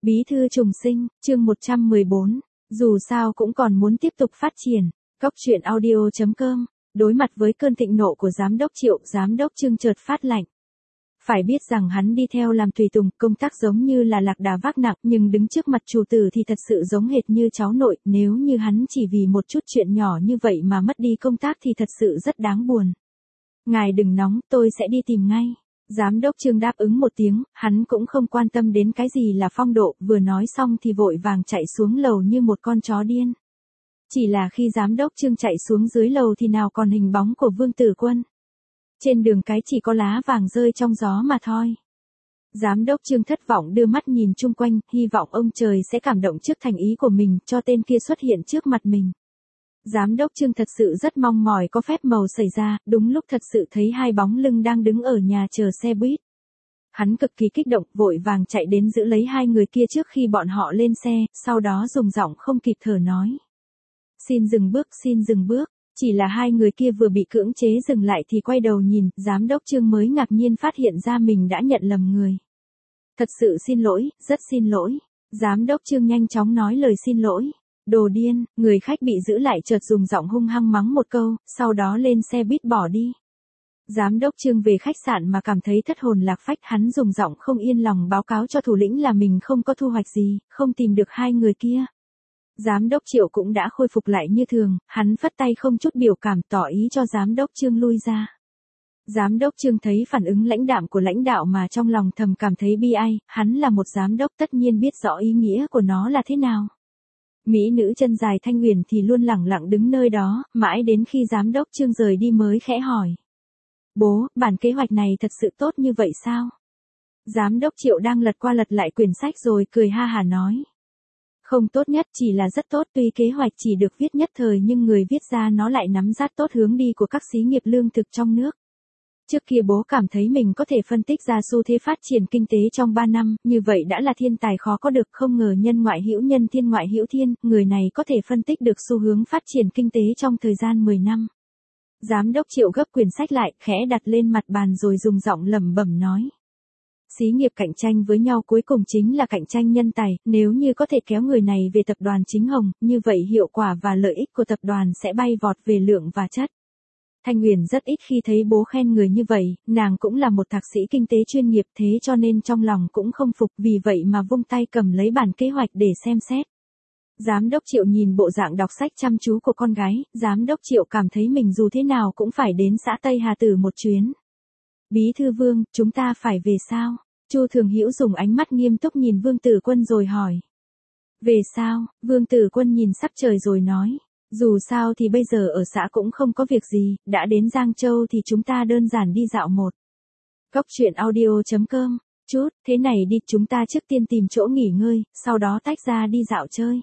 Bí thư trùng sinh, chương 114, dù sao cũng còn muốn tiếp tục phát triển. Cóc truyện audio.com, đối mặt với cơn thịnh nộ của giám đốc Triệu, giám đốc Trương chợt phát lạnh. Phải biết rằng hắn đi theo làm tùy tùng, công tác giống như là lạc đà vác nặng, nhưng đứng trước mặt chủ tử thì thật sự giống hệt như cháu nội, nếu như hắn chỉ vì một chút chuyện nhỏ như vậy mà mất đi công tác thì thật sự rất đáng buồn. Ngài đừng nóng, tôi sẽ đi tìm ngay. Giám đốc Trương đáp ứng một tiếng, hắn cũng không quan tâm đến cái gì là phong độ, vừa nói xong thì vội vàng chạy xuống lầu như một con chó điên. Chỉ là khi giám đốc Trương chạy xuống dưới lầu thì nào còn hình bóng của Vương Tử Quân. Trên đường cái chỉ có lá vàng rơi trong gió mà thôi. Giám đốc Trương thất vọng đưa mắt nhìn chung quanh, hy vọng ông trời sẽ cảm động trước thành ý của mình, cho tên kia xuất hiện trước mặt mình. Giám đốc Trương thật sự rất mong mỏi có phép màu xảy ra, đúng lúc thật sự thấy hai bóng lưng đang đứng ở nhà chờ xe buýt. Hắn cực kỳ kích động, vội vàng chạy đến giữ lấy hai người kia trước khi bọn họ lên xe, sau đó dùng giọng không kịp thở nói. Xin dừng bước, xin dừng bước. Chỉ là hai người kia vừa bị cưỡng chế dừng lại thì quay đầu nhìn, giám đốc Trương mới ngạc nhiên phát hiện ra mình đã nhận lầm người. Thật sự xin lỗi, rất xin lỗi. Giám đốc Trương nhanh chóng nói lời xin lỗi. Đồ điên, người khách bị giữ lại chợt dùng giọng hung hăng mắng một câu, sau đó lên xe buýt bỏ đi. Giám đốc Trương về khách sạn mà cảm thấy thất hồn lạc phách, hắn dùng giọng không yên lòng báo cáo cho thủ lĩnh là mình không có thu hoạch gì, không tìm được hai người kia. Giám đốc Triệu cũng đã khôi phục lại như thường, hắn phất tay không chút biểu cảm tỏ ý cho giám đốc Trương lui ra. Giám đốc Trương thấy phản ứng lãnh đạm của lãnh đạo mà trong lòng thầm cảm thấy bi ai, hắn là một giám đốc tất nhiên biết rõ ý nghĩa của nó là thế nào. Mỹ nữ chân dài Thanh Huyền thì luôn lẳng lặng đứng nơi đó, mãi đến khi giám đốc Trương rời đi mới khẽ hỏi. Bố, bản kế hoạch này thật sự tốt như vậy sao? Giám đốc Triệu đang lật qua lật lại quyển sách rồi cười ha hả nói. Không tốt nhất, chỉ là rất tốt, tuy kế hoạch chỉ được viết nhất thời nhưng người viết ra nó lại nắm sát tốt hướng đi của các xí nghiệp lương thực trong nước. Trước kia bố cảm thấy mình có thể phân tích ra xu thế phát triển kinh tế trong 3 năm, như vậy đã là thiên tài khó có được, không ngờ nhân ngoại hữu nhân thiên ngoại hữu thiên, người này có thể phân tích được xu hướng phát triển kinh tế trong thời gian 10 năm. Giám đốc Triệu gấp quyển sách lại, khẽ đặt lên mặt bàn rồi dùng giọng lẩm bẩm nói. Xí nghiệp cạnh tranh với nhau cuối cùng chính là cạnh tranh nhân tài, nếu như có thể kéo người này về tập đoàn Chính Hồng, như vậy hiệu quả và lợi ích của tập đoàn sẽ bay vọt về lượng và chất. Thanh Huyền rất ít khi thấy bố khen người như vậy, nàng cũng là một thạc sĩ kinh tế chuyên nghiệp thế cho nên trong lòng cũng không phục, vì vậy mà vung tay cầm lấy bản kế hoạch để xem xét. Giám đốc Triệu nhìn bộ dạng đọc sách chăm chú của con gái, giám đốc Triệu cảm thấy mình dù thế nào cũng phải đến xã Tây Hà Tử một chuyến. Bí thư Vương, chúng ta phải về sao? Chu Thường Hữu dùng ánh mắt nghiêm túc nhìn Vương Tử Quân rồi hỏi. Về sao? Vương Tử Quân nhìn sắc trời rồi nói. Dù sao thì bây giờ ở xã cũng không có việc gì, đã đến Giang Châu thì chúng ta đơn giản đi dạo một. Cóc truyện audio.com, chút, thế này đi, chúng ta trước tiên tìm chỗ nghỉ ngơi, sau đó tách ra đi dạo chơi.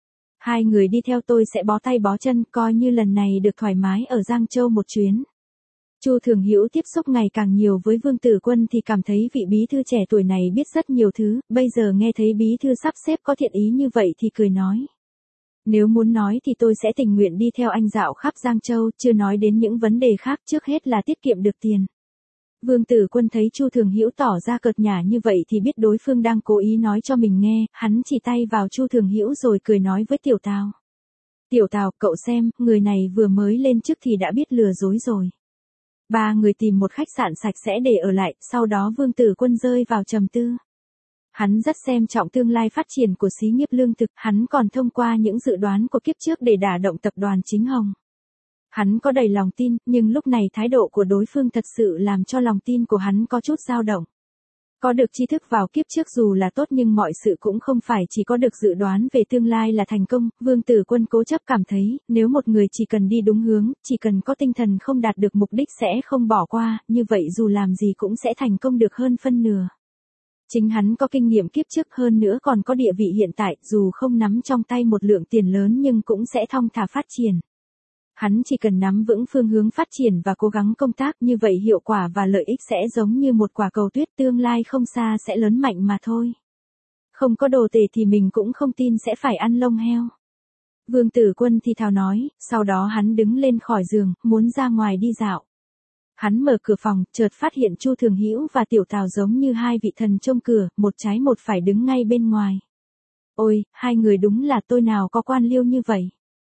Hai người đi theo tôi sẽ bó tay bó chân, coi như lần này được thoải mái ở Giang Châu một chuyến. Chu Thường Hữu tiếp xúc ngày càng nhiều với Vương Tử Quân thì cảm thấy vị bí thư trẻ tuổi này biết rất nhiều thứ, bây giờ nghe thấy bí thư sắp xếp có thiện ý như vậy thì cười nói. Nếu muốn nói thì tôi sẽ tình nguyện đi theo anh dạo khắp Giang Châu, chưa nói đến những vấn đề khác, trước hết là tiết kiệm được tiền. Vương Tử Quân thấy Chu Thường Hữu tỏ ra cợt nhả như vậy thì biết đối phương đang cố ý nói cho mình nghe, hắn chỉ tay vào Chu Thường Hữu rồi cười nói với Tiểu Tào. Tiểu Tào, cậu xem, người này vừa mới lên chức thì đã biết lừa dối rồi. Ba người tìm một khách sạn sạch sẽ để ở lại, sau đó Vương Tử Quân rơi vào trầm tư. Hắn rất xem trọng tương lai phát triển của xí nghiệp lương thực, hắn còn thông qua những dự đoán của kiếp trước để đả động tập đoàn Chính Hồng. Hắn có đầy lòng tin, nhưng lúc này thái độ của đối phương thật sự làm cho lòng tin của hắn có chút dao động. Có được tri thức vào kiếp trước dù là tốt nhưng mọi sự cũng không phải chỉ có được dự đoán về tương lai là thành công, Vương Tử Quân cố chấp cảm thấy, nếu một người chỉ cần đi đúng hướng, chỉ cần có tinh thần không đạt được mục đích sẽ không bỏ qua, như vậy dù làm gì cũng sẽ thành công được hơn phân nửa. Chính hắn có kinh nghiệm kiếp trước hơn nữa còn có địa vị hiện tại, dù không nắm trong tay một lượng tiền lớn nhưng cũng sẽ thong thả phát triển. Hắn chỉ cần nắm vững phương hướng phát triển và cố gắng công tác, như vậy hiệu quả và lợi ích sẽ giống như một quả cầu tuyết, tương lai không xa sẽ lớn mạnh mà thôi. Không có đồ tể thì mình cũng không tin sẽ phải ăn lông heo. Vương Tử Quân thì thào nói, sau đó hắn đứng lên khỏi giường, muốn ra ngoài đi dạo. Hắn mở cửa phòng, chợt phát hiện Chu Thường Hữu và Tiểu Tào giống như hai vị thần trông cửa, một trái một phải đứng ngay bên ngoài. Ôi, hai người đúng là tôi nào có quan liêu như vậy.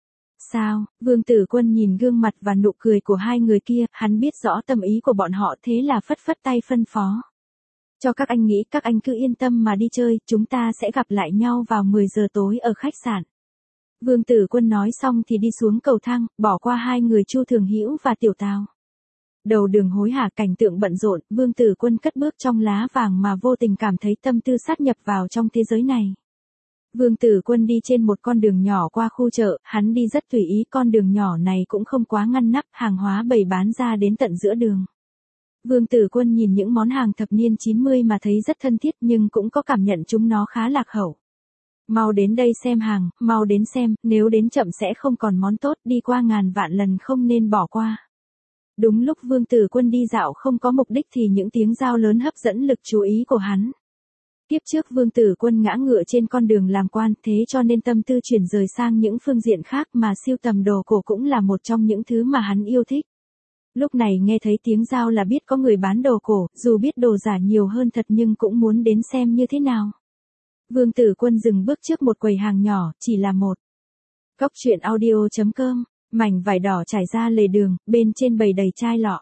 Sao, Vương Tử Quân nhìn gương mặt và nụ cười của hai người kia, hắn biết rõ tâm ý của bọn họ thế là phất phất tay phân phó. Cho các anh nghĩ các anh cứ yên tâm mà đi chơi, chúng ta sẽ gặp lại nhau vào 10 giờ tối ở khách sạn. Vương Tử Quân nói xong thì đi xuống cầu thang, bỏ qua hai người Chu Thường Hữu và Tiểu Tào. Đầu đường hối hả cảnh tượng bận rộn, Vương Tử Quân cất bước trong lá vàng mà vô tình cảm thấy tâm tư sát nhập vào trong thế giới này. Vương Tử Quân đi trên một con đường nhỏ qua khu chợ, hắn đi rất tùy ý, con đường nhỏ này cũng không quá ngăn nắp, hàng hóa bày bán ra đến tận giữa đường. Vương Tử Quân nhìn những món hàng thập niên 90 mà thấy rất thân thiết nhưng cũng có cảm nhận chúng nó khá lạc hậu. Mau đến đây xem hàng, mau đến xem, nếu đến chậm sẽ không còn món tốt, đi qua ngàn vạn lần không nên bỏ qua. Đúng lúc Vương Tử Quân đi dạo không có mục đích thì những tiếng rao lớn hấp dẫn lực chú ý của hắn. Tiếp trước Vương Tử Quân ngã ngựa trên con đường làm quan, thế cho nên tâm tư chuyển rời sang những phương diện khác mà sưu tầm đồ cổ cũng là một trong những thứ mà hắn yêu thích. Lúc này nghe thấy tiếng rao là biết có người bán đồ cổ, dù biết đồ giả nhiều hơn thật nhưng cũng muốn đến xem như thế nào. Vương Tử Quân dừng bước trước một quầy hàng nhỏ, chỉ là một. Cốc truyện audio.com, mảnh vải đỏ trải ra lề đường, bên trên bày đầy chai lọ.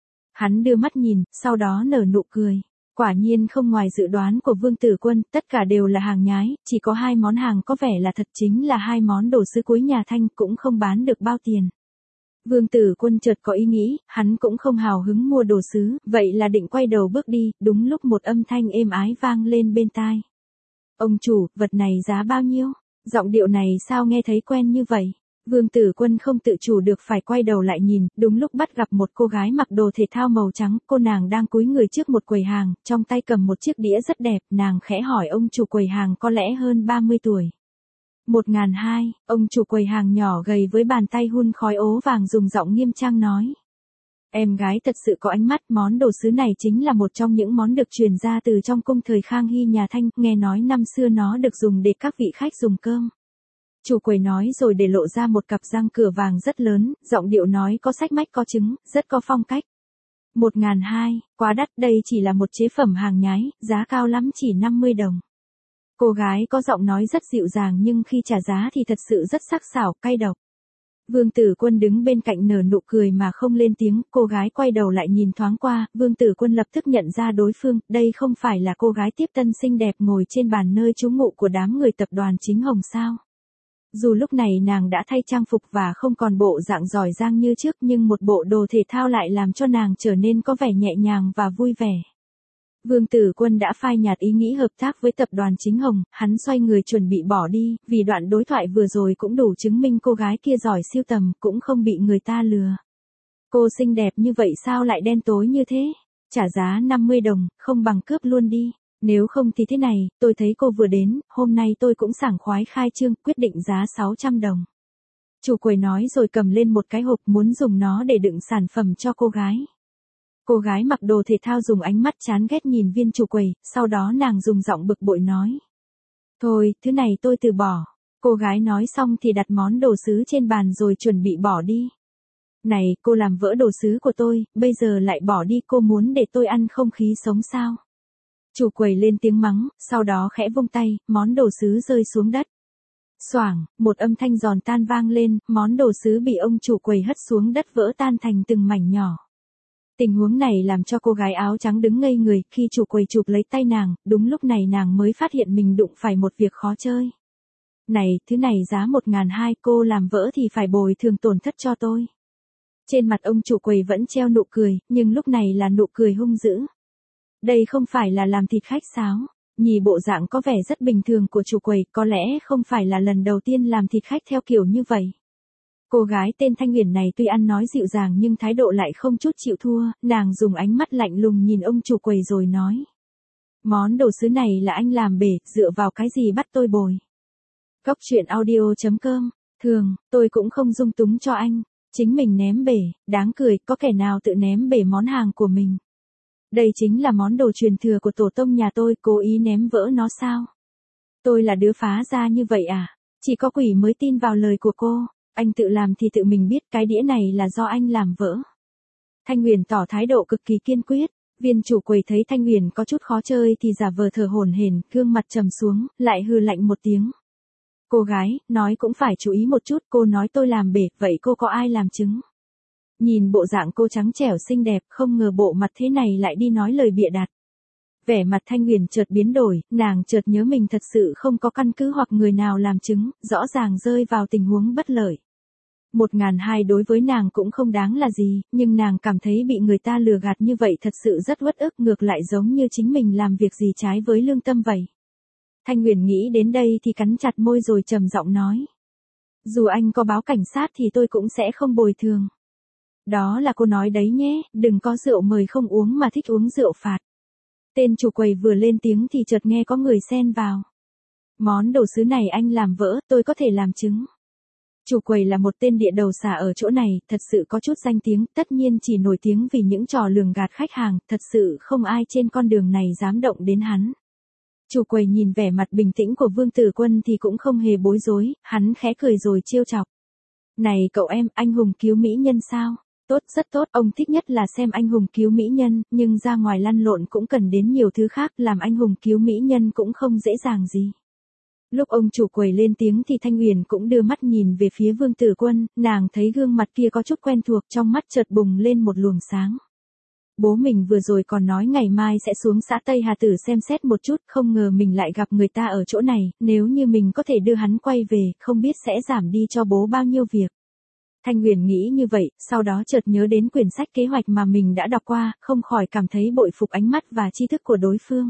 Hắn đưa mắt nhìn, sau đó nở nụ cười. Quả nhiên không ngoài dự đoán của Vương Tử Quân, tất cả đều là hàng nhái, chỉ có hai món hàng có vẻ là thật chính là hai món đồ sứ cuối nhà Thanh cũng không bán được bao tiền. Vương Tử Quân chợt có ý nghĩ, hắn cũng không hào hứng mua đồ sứ, vậy là định quay đầu bước đi, đúng lúc một âm thanh êm ái vang lên bên tai. Ông chủ, vật này giá bao nhiêu? Giọng điệu này sao nghe thấy quen như vậy? Vương Tử Quân không tự chủ được phải quay đầu lại nhìn, đúng lúc bắt gặp một cô gái mặc đồ thể thao màu trắng, cô nàng đang cúi người trước một quầy hàng, trong tay cầm một chiếc đĩa rất đẹp, nàng khẽ hỏi ông chủ quầy hàng có lẽ hơn 30 tuổi. 1.200, ông chủ quầy hàng nhỏ gầy với bàn tay hun khói ố vàng dùng giọng nghiêm trang nói. Em gái thật sự có ánh mắt, món đồ sứ này chính là một trong những món được truyền ra từ trong cung thời Khang Hy nhà Thanh, nghe nói năm xưa nó được dùng để các vị khách dùng cơm. Chủ quầy nói rồi để lộ ra một cặp răng cửa vàng rất lớn, giọng điệu nói có sách mách có chứng, rất có phong cách. 1.200, quá đắt, đây chỉ là một chế phẩm hàng nhái, giá cao lắm chỉ 50 đồng. Cô gái có giọng nói rất dịu dàng nhưng khi trả giá thì thật sự rất sắc sảo, cay độc. Vương Tử Quân đứng bên cạnh nở nụ cười mà không lên tiếng, cô gái quay đầu lại nhìn thoáng qua, Vương Tử Quân lập tức nhận ra đối phương, đây không phải là cô gái tiếp tân xinh đẹp ngồi trên bàn nơi trú ngụ của đám người tập đoàn Chính Hồng sao. Dù lúc này nàng đã thay trang phục và không còn bộ dạng giỏi giang như trước nhưng một bộ đồ thể thao lại làm cho nàng trở nên có vẻ nhẹ nhàng và vui vẻ. Vương Tử Quân đã phai nhạt ý nghĩ hợp tác với tập đoàn Chính Hồng, hắn xoay người chuẩn bị bỏ đi, vì đoạn đối thoại vừa rồi cũng đủ chứng minh cô gái kia giỏi sưu tầm, cũng không bị người ta lừa. Cô xinh đẹp như vậy sao lại đen tối như thế? Trả giá 50 đồng, không bằng cướp luôn đi. Nếu không thì thế này, tôi thấy cô vừa đến, hôm nay tôi cũng sảng khoái khai trương, quyết định giá 600 đồng. Chủ quầy nói rồi cầm lên một cái hộp muốn dùng nó để đựng sản phẩm cho cô gái. Cô gái mặc đồ thể thao dùng ánh mắt chán ghét nhìn viên chủ quầy, sau đó nàng dùng giọng bực bội nói. Thôi, thứ này tôi từ bỏ. Cô gái nói xong thì đặt món đồ sứ trên bàn rồi chuẩn bị bỏ đi. Này, cô làm vỡ đồ sứ của tôi, bây giờ lại bỏ đi, cô muốn để tôi ăn không khí sống sao? Chủ quầy lên tiếng mắng, sau đó khẽ vung tay, món đồ sứ rơi xuống đất. Xoảng, một âm thanh giòn tan vang lên, món đồ sứ bị ông chủ quầy hất xuống đất vỡ tan thành từng mảnh nhỏ. Tình huống này làm cho cô gái áo trắng đứng ngây người, khi chủ quầy chụp lấy tay nàng, đúng lúc này nàng mới phát hiện mình đụng phải một việc khó chơi. Này, thứ này giá 1.200, cô làm vỡ thì phải bồi thường tổn thất cho tôi. Trên mặt ông chủ quầy vẫn treo nụ cười, nhưng lúc này là nụ cười hung dữ. Đây không phải là làm thịt khách sao? Nhìn bộ dạng có vẻ rất bình thường của chủ quầy, có lẽ không phải là lần đầu tiên làm thịt khách theo kiểu như vậy. Cô gái tên Thanh Uyển này tuy ăn nói dịu dàng nhưng thái độ lại không chút chịu thua, nàng dùng ánh mắt lạnh lùng nhìn ông chủ quầy rồi nói. Món đồ sứ này là anh làm bể, dựa vào cái gì bắt tôi bồi? Cốc truyện audio.com, thường, tôi cũng không dung túng cho anh, chính mình ném bể, đáng cười, có kẻ nào tự ném bể món hàng của mình. Đây chính là món đồ truyền thừa của tổ tông nhà tôi, cố ý ném vỡ nó sao? Tôi là đứa phá gia như vậy à? Chỉ có quỷ mới tin vào lời của cô, anh tự làm thì tự mình biết, cái đĩa này là do anh làm vỡ. Thanh Uyển tỏ thái độ cực kỳ kiên quyết, Viên chủ quầy thấy Thanh Huyền có chút khó chơi thì giả vờ thở hổn hển, gương mặt trầm xuống, lại hừ lạnh một tiếng. Cô gái, nói cũng phải chú ý một chút, cô nói tôi làm bể, vậy cô có ai làm chứng? Nhìn bộ dạng cô trắng trẻo xinh đẹp, không ngờ bộ mặt thế này lại đi nói lời bịa đặt. Vẻ mặt Thanh Huyền chợt biến đổi, nàng chợt nhớ mình thật sự không có căn cứ hoặc người nào làm chứng, rõ ràng rơi vào tình huống bất lợi. 1.200 đối với nàng cũng không đáng là gì, nhưng nàng cảm thấy bị người ta lừa gạt như vậy thật sự rất uất ức, ngược lại giống như chính mình làm việc gì trái với lương tâm vậy. Thanh Huyền nghĩ đến đây thì cắn chặt môi rồi trầm giọng nói. Dù anh có báo cảnh sát thì tôi cũng sẽ không bồi thường. Đó là cô nói đấy nhé, đừng có rượu mời không uống mà thích uống rượu phạt. Tên chủ quầy vừa lên tiếng thì chợt nghe có người xen vào. Món đồ sứ này anh làm vỡ, tôi có thể làm chứng. Chủ quầy là một tên địa đầu xà ở chỗ này, thật sự có chút danh tiếng, tất nhiên chỉ nổi tiếng vì những trò lường gạt khách hàng, thật sự không ai trên con đường này dám động đến hắn. Chủ quầy nhìn vẻ mặt bình tĩnh của Vương Tử Quân thì cũng không hề bối rối, hắn khẽ cười rồi trêu chọc. Này cậu em, anh hùng cứu mỹ nhân sao? Tốt, rất tốt, ông thích nhất là xem anh hùng cứu mỹ nhân, nhưng ra ngoài lăn lộn cũng cần đến nhiều thứ khác, làm anh hùng cứu mỹ nhân cũng không dễ dàng gì. Lúc ông chủ quầy lên tiếng thì Thanh Huyền cũng đưa mắt nhìn về phía Vương Tử Quân, nàng thấy gương mặt kia có chút quen thuộc, trong mắt chợt bùng lên một luồng sáng. Bố mình vừa rồi còn nói ngày mai sẽ xuống xã Tây Hà Tử xem xét một chút, không ngờ mình lại gặp người ta ở chỗ này, nếu như mình có thể đưa hắn quay về, không biết sẽ giảm đi cho bố bao nhiêu việc. Thanh Huyền nghĩ như vậy, sau đó chợt nhớ đến quyển sách kế hoạch mà mình đã đọc qua, không khỏi cảm thấy bội phục ánh mắt và tri thức của đối phương.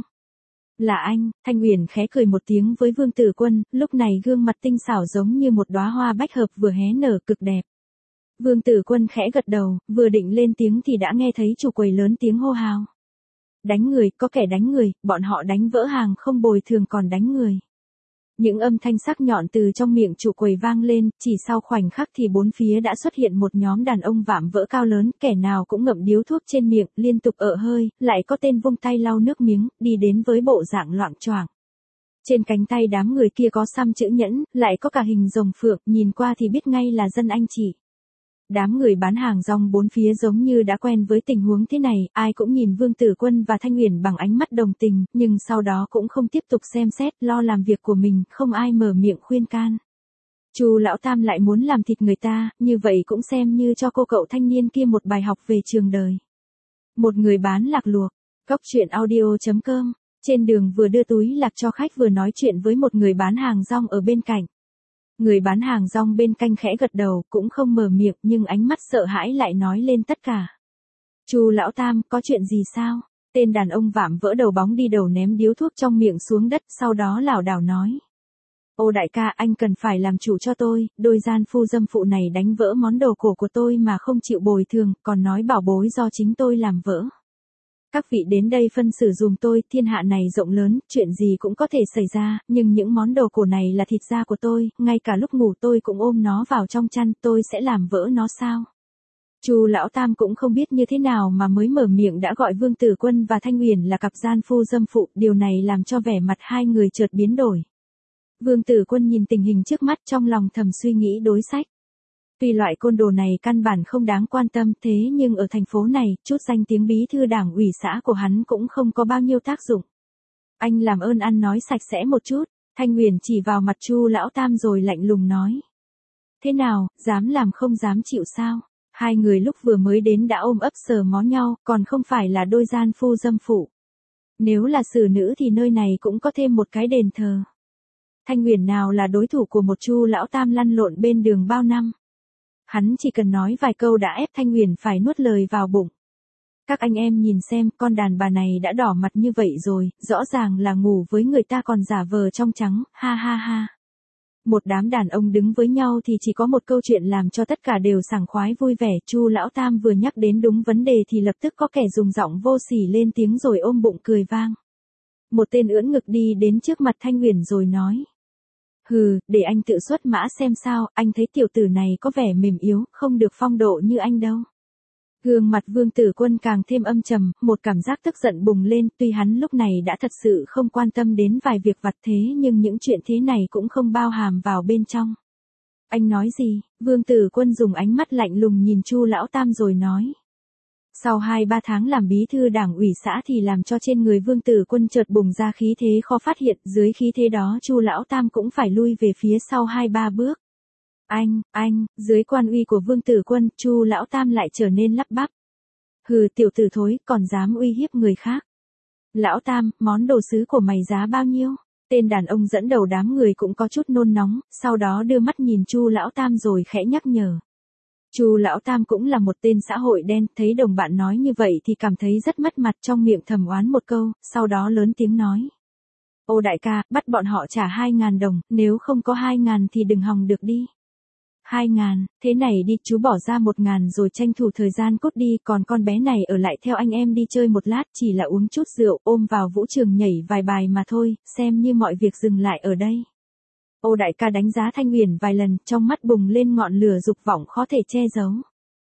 Là anh, Thanh Huyền khẽ cười một tiếng với Vương Tử Quân, lúc này gương mặt tinh xảo giống như một đóa hoa bách hợp vừa hé nở cực đẹp. Vương Tử Quân khẽ gật đầu, vừa định lên tiếng thì đã nghe thấy chủ quầy lớn tiếng hô hào. Đánh người, có kẻ đánh người, bọn họ đánh vỡ hàng không bồi thường còn đánh người. Những âm thanh sắc nhọn từ trong miệng chủ quầy vang lên, chỉ sau khoảnh khắc thì bốn phía đã xuất hiện một nhóm đàn ông vạm vỡ cao lớn, kẻ nào cũng ngậm điếu thuốc trên miệng, liên tục ợ hơi, lại có tên vung tay lau nước miếng, đi đến với bộ dạng loạng choạng. Trên cánh tay đám người kia có xăm chữ nhẫn, lại có cả hình rồng phượng, nhìn qua thì biết ngay là dân anh chị. Đám người bán hàng rong bốn phía giống như đã quen với tình huống thế này, ai cũng nhìn Vương Tử Quân và Thanh Huyền bằng ánh mắt đồng tình, nhưng sau đó cũng không tiếp tục xem xét, lo làm việc của mình, không ai mở miệng khuyên can. Chu lão tam lại muốn làm thịt người ta, như vậy cũng xem như cho cô cậu thanh niên kia một bài học về trường đời. Một người bán lạc luộc, Cóc Truyện Audio.com, trên đường vừa đưa túi lạc cho khách vừa nói chuyện với một người bán hàng rong ở bên cạnh. Người bán hàng rong bên cạnh khẽ gật đầu, cũng không mở miệng, nhưng ánh mắt sợ hãi lại nói lên tất cả. Chu lão tam, có chuyện gì sao? Tên đàn ông vạm vỡ đầu bóng đi đầu ném điếu thuốc trong miệng xuống đất, sau đó lảo đảo nói. Ô đại ca, anh cần phải làm chủ cho tôi, đôi gian phu dâm phụ này đánh vỡ món đồ cổ của tôi mà không chịu bồi thường, còn nói bảo bối do chính tôi làm vỡ. Các vị đến đây phân xử dùm tôi, thiên hạ này rộng lớn, chuyện gì cũng có thể xảy ra, nhưng những món đồ cổ này là thịt da của tôi, ngay cả lúc ngủ tôi cũng ôm nó vào trong chăn, tôi sẽ làm vỡ nó sao? Chu lão tam cũng không biết như thế nào mà mới mở miệng đã gọi Vương Tử Quân và Thanh Huyền là cặp gian phu dâm phụ, điều này làm cho vẻ mặt hai người chợt biến đổi. Vương Tử Quân nhìn tình hình trước mắt trong lòng thầm suy nghĩ đối sách. Tuy loại côn đồ này căn bản không đáng quan tâm, thế nhưng ở thành phố này, chút danh tiếng bí thư đảng ủy xã của hắn cũng không có bao nhiêu tác dụng. Anh làm ơn ăn nói sạch sẽ một chút, Thanh Huyền chỉ vào mặt Chu lão tam rồi lạnh lùng nói. Thế nào, dám làm không dám chịu sao? Hai người lúc vừa mới đến đã ôm ấp sờ mó nhau, còn không phải là đôi gian phu dâm phụ. Nếu là xử nữ thì nơi này cũng có thêm một cái đền thờ. Thanh Huyền nào là đối thủ của một Chu lão tam lăn lộn bên đường bao năm. Hắn chỉ cần nói vài câu đã ép Thanh Huyền phải nuốt lời vào bụng. Các anh em nhìn xem, con đàn bà này đã đỏ mặt như vậy rồi, rõ ràng là ngủ với người ta còn giả vờ trong trắng, ha ha ha. Một đám đàn ông đứng với nhau thì chỉ có một câu chuyện làm cho tất cả đều sảng khoái vui vẻ. Chu lão tam vừa nhắc đến đúng vấn đề thì lập tức có kẻ dùng giọng vô sỉ lên tiếng rồi ôm bụng cười vang. Một tên ưỡn ngực đi đến trước mặt Thanh Huyền rồi nói. Hừ, để anh tự xuất mã xem sao, anh thấy tiểu tử này có vẻ mềm yếu, không được phong độ như anh đâu. Gương mặt Vương Tử Quân càng thêm âm trầm, một cảm giác tức giận bùng lên, tuy hắn lúc này đã thật sự không quan tâm đến vài việc vặt thế nhưng những chuyện thế này cũng không bao hàm vào bên trong. Anh nói gì? Vương Tử Quân dùng ánh mắt lạnh lùng nhìn Chu lão tam rồi nói. Sau 2-3 tháng làm bí thư đảng ủy xã thì làm cho trên người Vương Tử Quân chợt bùng ra khí thế khó phát hiện, dưới khí thế đó Chu lão tam cũng phải lui về phía sau 2-3 bước. Anh, dưới quan uy của Vương Tử Quân, Chu lão tam lại trở nên lắp bắp. Hừ, tiểu tử thối, còn dám uy hiếp người khác. Lão tam, món đồ sứ của mày giá bao nhiêu? Tên đàn ông dẫn đầu đám người cũng có chút nôn nóng, sau đó đưa mắt nhìn Chu lão tam rồi khẽ nhắc nhở. Chu lão tam cũng là một tên xã hội đen, thấy đồng bạn nói như vậy thì cảm thấy rất mất mặt, trong miệng thầm oán một câu, sau đó lớn tiếng nói. Ô đại ca, bắt bọn họ trả 2.000 đồng, nếu không có 2.000 thì đừng hòng được đi. 2.000, thế này đi, chú bỏ ra 1.000 rồi tranh thủ thời gian cút đi, còn con bé này ở lại theo anh em đi chơi một lát, chỉ là uống chút rượu, ôm vào vũ trường nhảy vài bài mà thôi, xem như mọi việc dừng lại ở đây. Ô đại ca đánh giá Thanh Huyền vài lần, trong mắt bùng lên ngọn lửa dục vọng khó thể che giấu.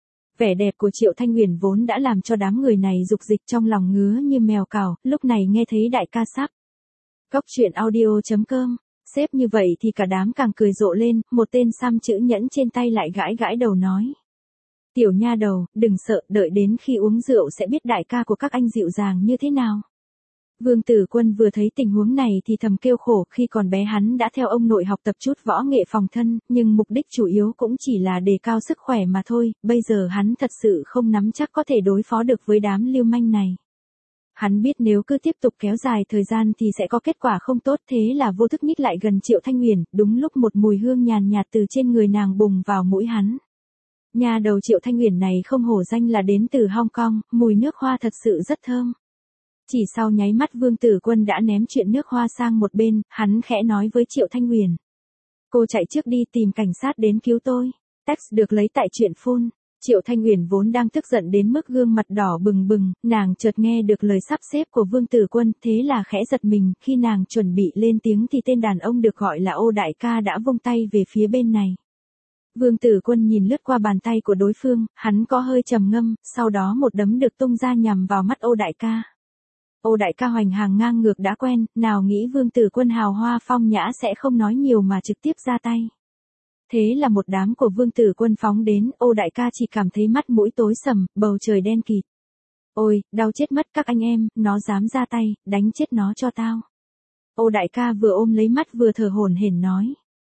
Vẻ đẹp của Triệu Thanh Huyền vốn đã làm cho đám người này dục dịch trong lòng ngứa như mèo cào, lúc này nghe thấy đại ca sắp. Cóc truyện audio.com, xếp như vậy thì cả đám càng cười rộ lên, một tên xăm chữ nhẫn trên tay lại gãi gãi đầu nói. Tiểu nha đầu, đừng sợ, đợi đến khi uống rượu sẽ biết đại ca của các anh dịu dàng như thế nào. Vương Tử Quân vừa thấy tình huống này thì thầm kêu khổ, khi còn bé hắn đã theo ông nội học tập chút võ nghệ phòng thân, nhưng mục đích chủ yếu cũng chỉ là đề cao sức khỏe mà thôi, bây giờ hắn thật sự không nắm chắc có thể đối phó được với đám lưu manh này. Hắn biết nếu cứ tiếp tục kéo dài thời gian thì sẽ có kết quả không tốt, thế là vô thức nhích lại gần Triệu Thanh Huyền, đúng lúc một mùi hương nhàn nhạt từ trên người nàng bùng vào mũi hắn. Nhà đầu Triệu Thanh Huyền này không hổ danh là đến từ Hong Kong, mùi nước hoa thật sự rất thơm. Chỉ sau nháy mắt Vương Tử Quân đã ném chuyện nước hoa sang một bên, hắn khẽ nói với Triệu Thanh Huyền. Cô chạy trước đi tìm cảnh sát đến cứu tôi. Text được lấy tại truyện phun. Triệu Thanh Huyền vốn đang tức giận đến mức gương mặt đỏ bừng bừng, nàng chợt nghe được lời sắp xếp của Vương Tử Quân, thế là khẽ giật mình, khi nàng chuẩn bị lên tiếng thì tên đàn ông được gọi là Ô đại ca đã vung tay về phía bên này. Vương Tử Quân nhìn lướt qua bàn tay của đối phương, hắn có hơi trầm ngâm, sau đó một đấm được tung ra nhằm vào mắt Ô đại ca. Ô đại ca hoành hàng ngang ngược đã quen, nào nghĩ Vương Tử Quân hào hoa phong nhã sẽ không nói nhiều mà trực tiếp ra tay. Thế là một đám của Vương Tử Quân phóng đến, Ô đại ca chỉ cảm thấy mắt mũi tối sầm, bầu trời đen kịt. Ôi, đau chết mất các anh em, nó dám ra tay, đánh chết nó cho tao. Ô đại ca vừa ôm lấy mắt vừa thở hổn hển nói.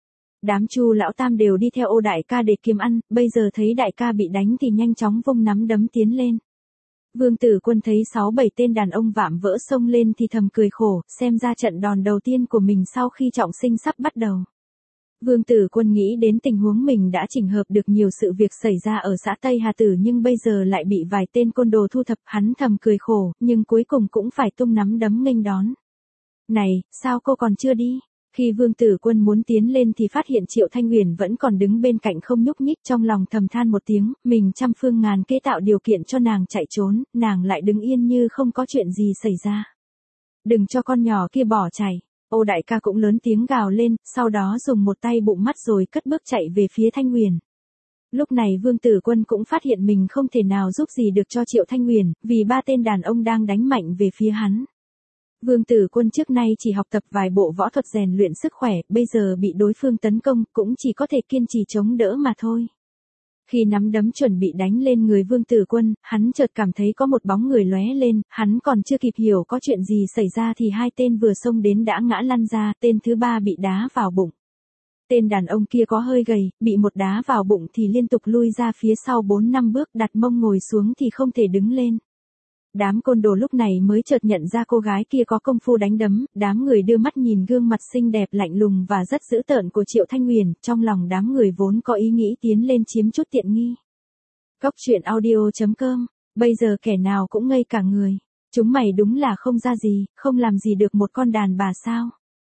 Đám Chu lão tam đều đi theo Ô đại ca để kiếm ăn, bây giờ thấy đại ca bị đánh thì nhanh chóng vung nắm đấm tiến lên. Vương Tử Quân thấy 6-7 tên đàn ông vạm vỡ xông lên thì thầm cười khổ, xem ra trận đòn đầu tiên của mình sau khi trọng sinh sắp bắt đầu. Vương Tử Quân nghĩ đến tình huống mình đã chỉnh hợp được nhiều sự việc xảy ra ở xã Tây Hà Tử nhưng bây giờ lại bị vài tên côn đồ thu thập, hắn thầm cười khổ, nhưng cuối cùng cũng phải tung nắm đấm nghênh đón. Này, sao cô còn chưa đi? Khi Vương Tử Quân muốn tiến lên thì phát hiện Triệu Thanh Huyền vẫn còn đứng bên cạnh không nhúc nhích, trong lòng thầm than một tiếng, mình trăm phương ngàn kế tạo điều kiện cho nàng chạy trốn, nàng lại đứng yên như không có chuyện gì xảy ra. Đừng cho con nhỏ kia bỏ chạy. Ô đại ca cũng lớn tiếng gào lên, sau đó dùng một tay bụng mắt rồi cất bước chạy về phía Thanh Huyền. Lúc này Vương Tử Quân cũng phát hiện mình không thể nào giúp gì được cho Triệu Thanh Huyền, vì 3 tên đàn ông đang đánh mạnh về phía hắn. Vương Tử Quân trước nay chỉ học tập vài bộ võ thuật rèn luyện sức khỏe, bây giờ bị đối phương tấn công, cũng chỉ có thể kiên trì chống đỡ mà thôi. Khi nắm đấm chuẩn bị đánh lên người Vương Tử Quân, hắn chợt cảm thấy có một bóng người lóe lên, hắn còn chưa kịp hiểu có chuyện gì xảy ra thì 2 tên vừa xông đến đã ngã lăn ra, tên thứ 3 bị đá vào bụng. Tên đàn ông kia có hơi gầy, bị một đá vào bụng thì liên tục lui ra phía sau 4-5 bước, đặt mông ngồi xuống thì không thể đứng lên. Đám côn đồ lúc này mới chợt nhận ra cô gái kia có công phu đánh đấm, đám người đưa mắt nhìn gương mặt xinh đẹp lạnh lùng và rất dữ tợn của Triệu Thanh Huyền, trong lòng đám người vốn có ý nghĩ tiến lên chiếm chút tiện nghi. Cóc truyện audio.com, bây giờ kẻ nào cũng ngây cả người. Chúng mày đúng là không ra gì, không làm gì được một con đàn bà sao.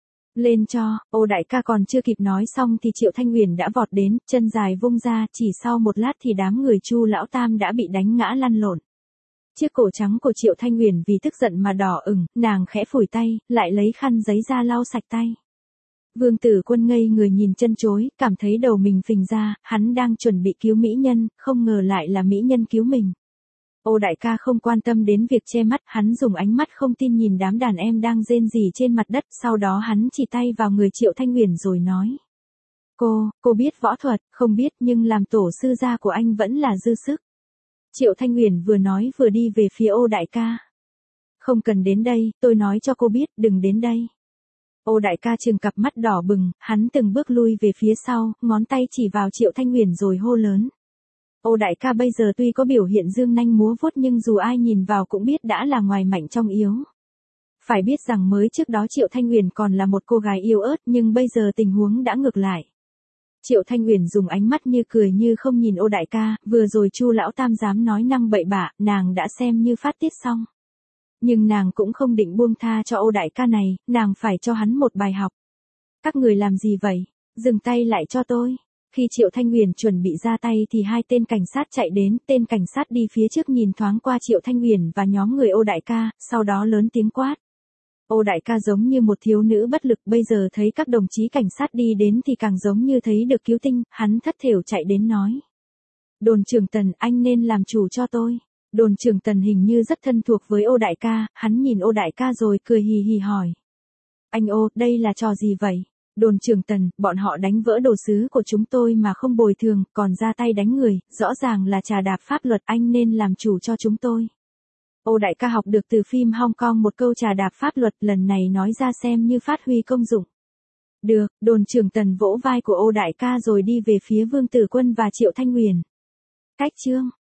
Lên cho, Ô đại ca còn chưa kịp nói xong thì Triệu Thanh Huyền đã vọt đến, chân dài vung ra, chỉ sau một lát thì đám người Chu lão tam đã bị đánh ngã lăn lộn. Chiếc cổ trắng của Triệu Thanh Huyền vì tức giận mà đỏ ửng, nàng khẽ phủi tay, lại lấy khăn giấy ra lau sạch tay. Vương Tử Quân ngây người nhìn chân chối, cảm thấy đầu mình phình ra, hắn đang chuẩn bị cứu mỹ nhân, không ngờ lại là mỹ nhân cứu mình. Ô đại ca không quan tâm đến việc che mắt, hắn dùng ánh mắt không tin nhìn đám đàn em đang rên rỉ trên mặt đất, sau đó hắn chỉ tay vào người Triệu Thanh Huyền rồi nói. Cô biết võ thuật, không biết nhưng làm tổ sư gia của anh vẫn là dư sức. Triệu Thanh Huyền vừa nói vừa đi về phía Ô đại ca. Không cần đến đây, tôi nói cho cô biết, đừng đến đây. Ô đại ca trừng cặp mắt đỏ bừng, hắn từng bước lui về phía sau, ngón tay chỉ vào Triệu Thanh Huyền rồi hô lớn. Ô đại ca bây giờ tuy có biểu hiện dương nanh múa vuốt nhưng dù ai nhìn vào cũng biết đã là ngoài mạnh trong yếu. Phải biết rằng mới trước đó Triệu Thanh Huyền còn là một cô gái yếu ớt nhưng bây giờ tình huống đã ngược lại. Triệu Thanh Huyền dùng ánh mắt như cười như không nhìn Ô đại ca, vừa rồi Chu lão tam dám nói năng bậy bạ, nàng đã xem như phát tiết xong. Nhưng nàng cũng không định buông tha cho Ô đại ca này, nàng phải cho hắn một bài học. Các người làm gì vậy? Dừng tay lại cho tôi. Khi Triệu Thanh Huyền chuẩn bị ra tay thì hai tên cảnh sát chạy đến, tên cảnh sát đi phía trước nhìn thoáng qua Triệu Thanh Huyền và nhóm người Ô đại ca, sau đó lớn tiếng quát. Ô đại ca giống như một thiếu nữ bất lực, bây giờ thấy các đồng chí cảnh sát đi đến thì càng giống như thấy được cứu tinh, hắn thất thểu chạy đến nói. Đồn trưởng Tần, anh nên làm chủ cho tôi. Đồn trưởng Tần hình như rất thân thuộc với Ô đại ca, hắn nhìn Ô đại ca rồi cười hì hì hỏi. Anh Ô, đây là trò gì vậy? Đồn trưởng Tần, bọn họ đánh vỡ đồ sứ của chúng tôi mà không bồi thường, còn ra tay đánh người, rõ ràng là trà đạp pháp luật, anh nên làm chủ cho chúng tôi. Ô đại ca học được từ phim Hong Kong một câu trà đạp pháp luật, lần này nói ra xem như phát huy công dụng. Được, đồn trưởng Tần vỗ vai của Ô đại ca rồi đi về phía Vương Tử Quân và Triệu Thanh Huyền. Cách chương